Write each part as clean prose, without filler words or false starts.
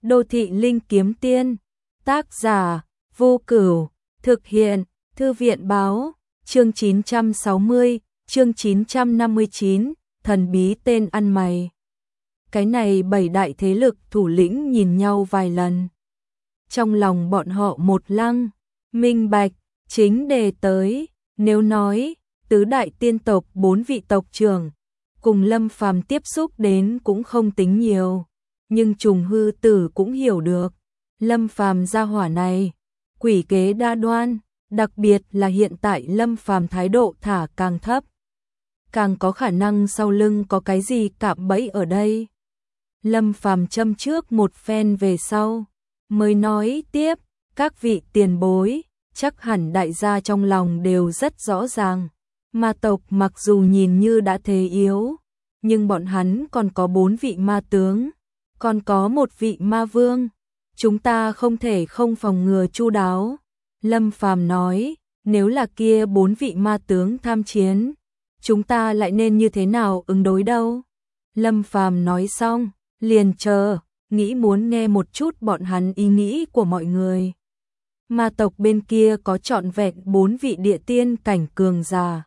Đô thị linh kiếm tiên, tác giả, Vô Cửu, thực hiện, Thư viện báo, chương 960, chương 959, thần bí tên ăn mày. Cái này 7 đại thế lực thủ lĩnh nhìn nhau vài lần. Trong lòng bọn họ một lăng, minh bạch, chính đề tới, nếu nói, tứ đại tiên tộc 4 vị tộc trưởng, cùng Lâm Phàm tiếp xúc đến cũng không tính nhiều. Nhưng Trùng Hư Tử cũng hiểu được, Lâm Phàm gia hỏa này, quỷ kế đa đoan, đặc biệt là hiện tại Lâm Phàm thái độ thả càng thấp. Càng có khả năng sau lưng có cái gì cạm bẫy ở đây. Lâm Phàm châm trước một phen về sau, mới nói tiếp, các vị tiền bối, chắc hẳn đại gia trong lòng đều rất rõ ràng. Ma tộc mặc dù nhìn như đã thế yếu, nhưng bọn hắn còn có 4 vị ma tướng, còn có một vị ma vương. Chúng ta không thể không phòng ngừa chu đáo. Lâm Phàm nói, nếu là kia 4 vị ma tướng tham chiến, chúng ta lại nên như thế nào ứng đối đâu? Lâm Phàm nói xong, liền chờ, nghĩ muốn nghe một chút bọn hắn ý nghĩ của mọi người. Ma tộc bên kia có trọn vẹn 4 vị địa tiên cảnh cường giả.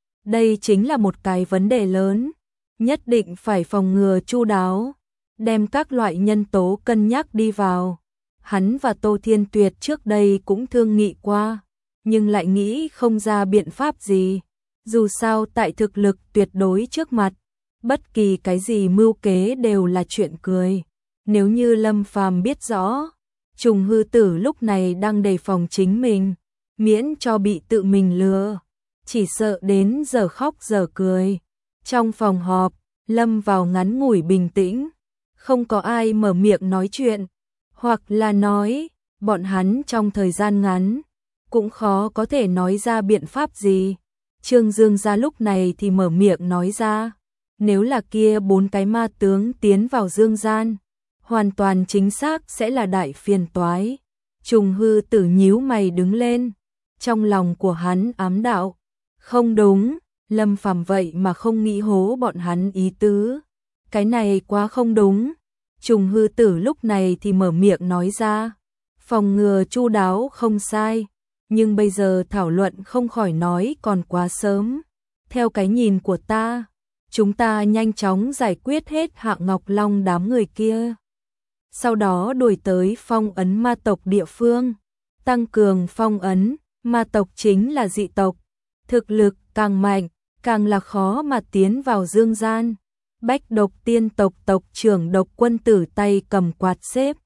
Đây chính là một cái vấn đề lớn, nhất định phải phòng ngừa chu đáo, đem các loại nhân tố cân nhắc đi vào. Hắn và Tô Thiên Tuyệt trước đây cũng thương nghị qua, nhưng lại nghĩ không ra biện pháp gì. Dù sao tại thực lực tuyệt đối trước mặt, bất kỳ cái gì mưu kế đều là chuyện cười. Nếu như Lâm Phàm biết rõ, Trùng Hư Tử lúc này đang đề phòng chính mình, miễn cho bị tự mình lừa, chỉ sợ đến giờ khóc giờ cười. Trong phòng họp, lâm vào ngắn ngủi bình tĩnh, không có ai mở miệng nói chuyện, hoặc là nói, bọn hắn trong thời gian ngắn, cũng khó có thể nói ra biện pháp gì. Trương Dương gia lúc này thì mở miệng nói ra, nếu là kia 4 cái ma tướng tiến vào dương gian, hoàn toàn chính xác sẽ là đại phiền toái. Trùng Hư Tử nhíu mày đứng lên, trong lòng của hắn ám đạo, không đúng, Lâm Phàm vậy mà không nghĩ hố bọn hắn ý tứ. Cái này quá không đúng. Trùng Hư Tử lúc này thì mở miệng nói ra, phòng ngừa chu đáo không sai, nhưng bây giờ thảo luận không khỏi nói còn quá sớm. Theo cái nhìn của ta, chúng ta nhanh chóng giải quyết hết Hạ Ngọc Long đám người kia. Sau đó đuổi tới phong ấn ma tộc địa phương, tăng cường phong ấn, ma tộc chính là dị tộc. Thực lực càng mạnh, càng là khó mà tiến vào dương gian. Bách Độc tiên tộc tộc trưởng Độc Quân Tử tay cầm quạt xếp,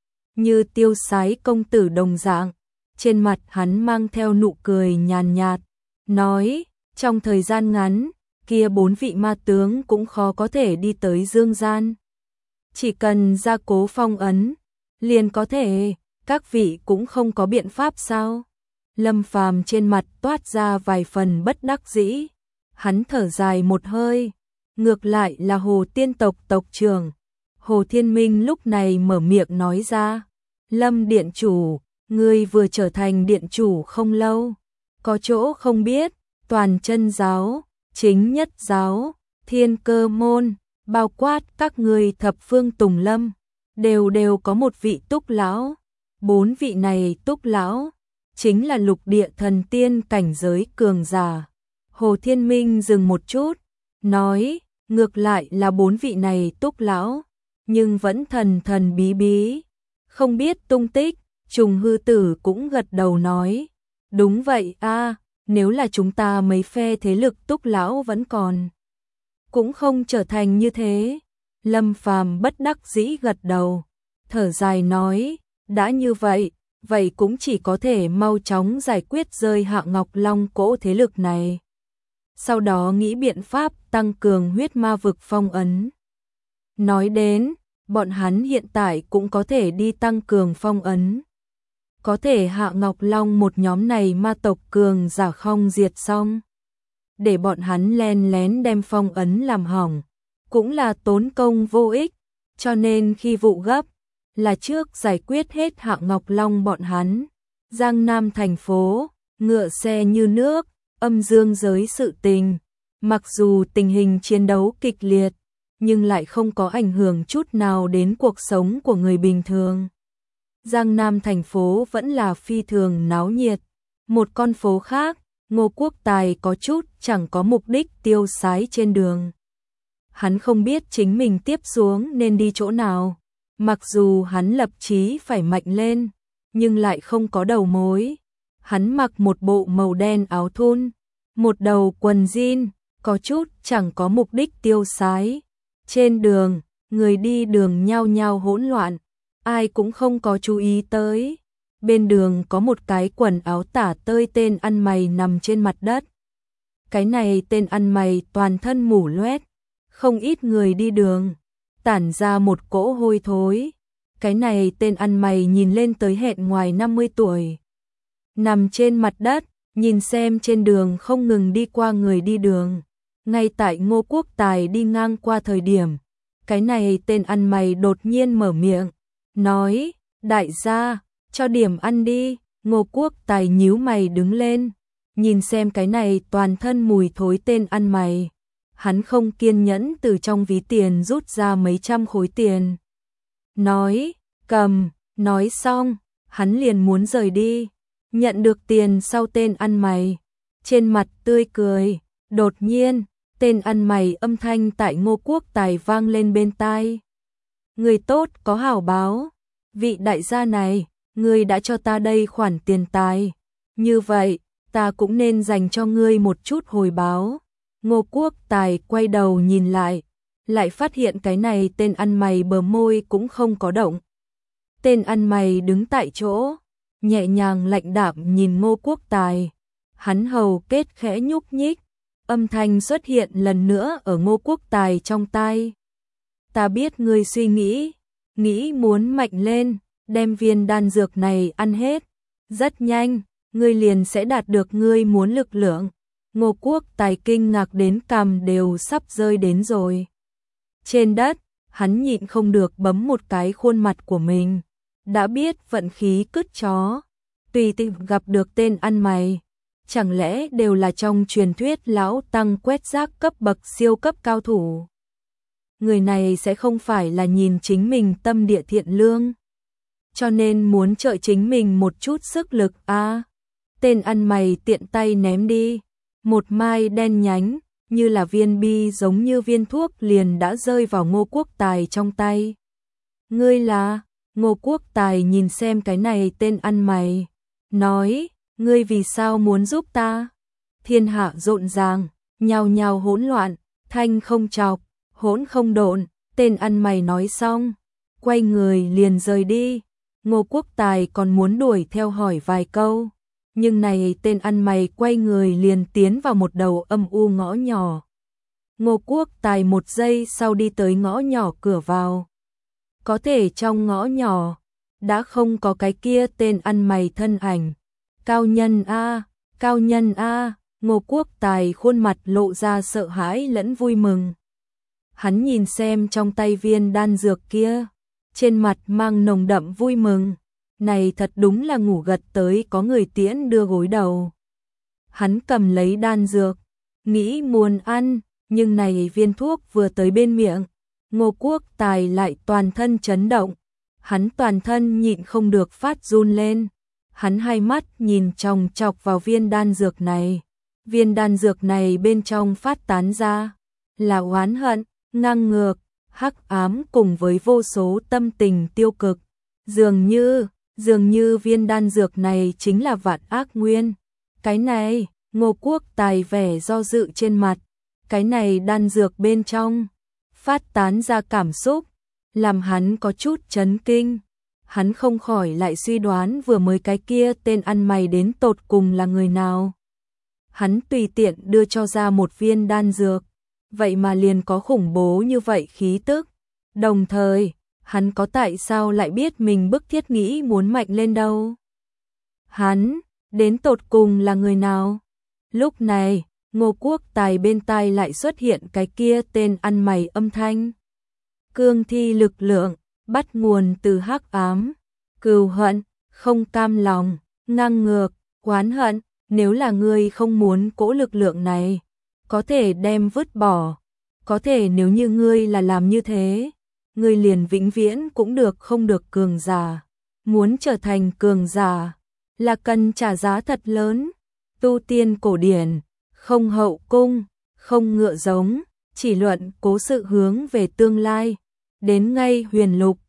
như tiêu sái công tử đồng dạng, trên mặt hắn mang theo nụ cười nhàn nhạt, nói, trong thời gian ngắn, kia 4 vị ma tướng cũng khó có thể đi tới dương gian. Chỉ cần gia cố phong ấn, liền có thể, các vị cũng không có biện pháp sao? Lâm Phàm trên mặt toát ra vài phần bất đắc dĩ, hắn thở dài một hơi. Ngược lại là Hồ Tiên tộc tộc trưởng Hồ Thiên Minh lúc này mở miệng nói ra, Lâm điện chủ, ngươi vừa trở thành điện chủ không lâu, có chỗ không biết, toàn chân giáo, chính nhất giáo, thiên cơ môn, bao quát các ngươi thập phương tùng lâm, đều có một vị túc lão. 4 vị này túc lão chính là lục địa thần tiên cảnh giới cường giả. Hồ Thiên Minh dừng một chút, nói, ngược lại là 4 vị này túc lão, nhưng vẫn thần thần bí bí, không biết tung tích. Trùng Hư Tử cũng gật đầu nói, đúng vậy a, nếu là chúng ta mấy phe thế lực túc lão vẫn còn, cũng không trở thành như thế. Lâm Phàm bất đắc dĩ gật đầu, thở dài nói, đã như vậy, vậy cũng chỉ có thể mau chóng giải quyết rơi Hạ Ngọc Long cỗ thế lực này. Sau đó nghĩ biện pháp tăng cường huyết ma vực phong ấn. Nói đến, bọn hắn hiện tại cũng có thể đi tăng cường phong ấn. Có thể Hạ Ngọc Long một nhóm này ma tộc cường giả không diệt xong, để bọn hắn len lén đem phong ấn làm hỏng, cũng là tốn công vô ích. Cho nên khi vụ gấp, là trước giải quyết hết Hạ Ngọc Long bọn hắn. Giang Nam thành phố, ngựa xe như nước, âm dương giới sự tình. Mặc dù tình hình chiến đấu kịch liệt, nhưng lại không có ảnh hưởng chút nào đến cuộc sống của người bình thường. Giang Nam thành phố vẫn là phi thường náo nhiệt. Một con phố khác, Ngô Quốc Tài có chút chẳng có mục đích tiêu sái trên đường. Hắn không biết chính mình tiếp xuống nên đi chỗ nào. Mặc dù hắn lập chí phải mạnh lên, nhưng lại không có đầu mối. Hắn mặc một bộ màu đen áo thun, một đầu quần jean, có chút chẳng có mục đích tiêu sái. Trên đường, người đi đường nhao nhao hỗn loạn, ai cũng không có chú ý tới. Bên đường có một cái quần áo tả tơi tên ăn mày nằm trên mặt đất. Cái này tên ăn mày toàn thân mủ loét, không ít người đi đường, tản ra một cỗ hôi thối. Cái này tên ăn mày nhìn lên tới hẹn ngoài 50 tuổi. Nằm trên mặt đất, nhìn xem trên đường không ngừng đi qua người đi đường. Ngay tại Ngô Quốc Tài đi ngang qua thời điểm, cái này tên ăn mày đột nhiên mở miệng, nói, đại gia, cho điểm ăn đi. Ngô Quốc Tài nhíu mày đứng lên, nhìn xem cái này toàn thân mùi thối tên ăn mày. Hắn không kiên nhẫn từ trong ví tiền rút ra mấy trăm khối tiền. Nói, cầm, nói xong, hắn liền muốn rời đi. Nhận được tiền sau tên ăn mày, trên mặt tươi cười, đột nhiên, tên ăn mày âm thanh tại Ngô Quốc Tài vang lên bên tai. Người tốt có hảo báo, vị đại gia này, ngươi đã cho ta đây khoản tiền tài. Như vậy, ta cũng nên dành cho ngươi một chút hồi báo. Ngô Quốc Tài quay đầu nhìn lại phát hiện cái này tên ăn mày bờ môi cũng không có động. Tên ăn mày đứng tại chỗ, nhẹ nhàng lạnh đạm nhìn Ngô Quốc Tài. Hắn hầu kết khẽ nhúc nhích, âm thanh xuất hiện lần nữa ở Ngô Quốc Tài trong tai. Ta biết ngươi suy nghĩ muốn mạnh lên, đem viên đan dược này ăn hết. Rất nhanh, ngươi liền sẽ đạt được ngươi muốn lực lượng. Ngô Quốc Tài kinh ngạc đến cằm đều sắp rơi đến rồi. Trên đất, hắn nhịn không được bấm một cái khuôn mặt của mình. Đã biết vận khí cứt chó, tùy tiện gặp được tên ăn mày. Chẳng lẽ đều là trong truyền thuyết lão tăng quét rác cấp bậc siêu cấp cao thủ? Người này sẽ không phải là nhìn chính mình tâm địa thiện lương, cho nên muốn trợ chính mình một chút sức lực à? Tên ăn mày tiện tay ném đi một mai đen nhánh, như là viên bi giống như viên thuốc liền đã rơi vào Ngô Quốc Tài trong tay. Ngươi là? Ngô Quốc Tài nhìn xem cái này tên ăn mày, nói, ngươi vì sao muốn giúp ta? Thiên hạ rộn ràng, nhao nhao hỗn loạn, thanh không chọc, hỗn không độn. Tên ăn mày nói xong, quay người liền rời đi. Ngô Quốc Tài còn muốn đuổi theo hỏi vài câu, nhưng này tên ăn mày quay người liền tiến vào một đầu âm u ngõ nhỏ. Ngô Quốc Tài một giây sau đi tới ngõ nhỏ cửa vào. Có thể trong ngõ nhỏ đã không có cái kia tên ăn mày thân ảnh. Cao nhân a, cao nhân a. Ngô Quốc Tài khuôn mặt lộ ra sợ hãi lẫn vui mừng. Hắn nhìn xem trong tay viên đan dược kia, trên mặt mang nồng đậm vui mừng. Này thật đúng là ngủ gật tới có người tiễn đưa gối đầu. Hắn cầm lấy đan dược, nghĩ muốn ăn, nhưng này viên thuốc vừa tới bên miệng, Ngô Quốc Tài lại toàn thân chấn động. Hắn toàn thân nhịn không được phát run lên. Hắn hai mắt nhìn chòng chọc vào viên đan dược này. Viên đan dược này bên trong phát tán ra là oán hận, ngang ngược, hắc ám cùng với vô số tâm tình tiêu cực. Dường như viên đan dược này chính là vạn ác nguyên. Cái này, Ngô Quốc Tài vẻ do dự trên mặt. Cái này đan dược bên trong phát tán ra cảm xúc, làm hắn có chút chấn kinh. Hắn không khỏi lại suy đoán vừa mới cái kia tên ăn mày đến tột cùng là người nào. Hắn tùy tiện đưa cho ra một viên đan dược, vậy mà liền có khủng bố như vậy khí tức. Đồng thời, hắn có tại sao lại biết mình bức thiết nghĩ muốn mạnh lên đâu? Hắn, đến tột cùng là người nào? Lúc này, Ngô Quốc Tài bên tai lại xuất hiện cái kia tên ăn mày âm thanh. Cương thi lực lượng, bắt nguồn từ hắc ám, cừu hận, không cam lòng, ngang ngược, oán hận. Nếu là ngươi không muốn cỗ lực lượng này, có thể đem vứt bỏ. có thể nếu như ngươi là làm như thế, ngươi liền vĩnh viễn cũng được không được cường giả. Muốn trở thành cường giả là cần trả giá thật lớn. Tu tiên cổ điển, không hậu cung, không ngựa giống, chỉ luận cố sự hướng về tương lai. Đến ngay huyền lục,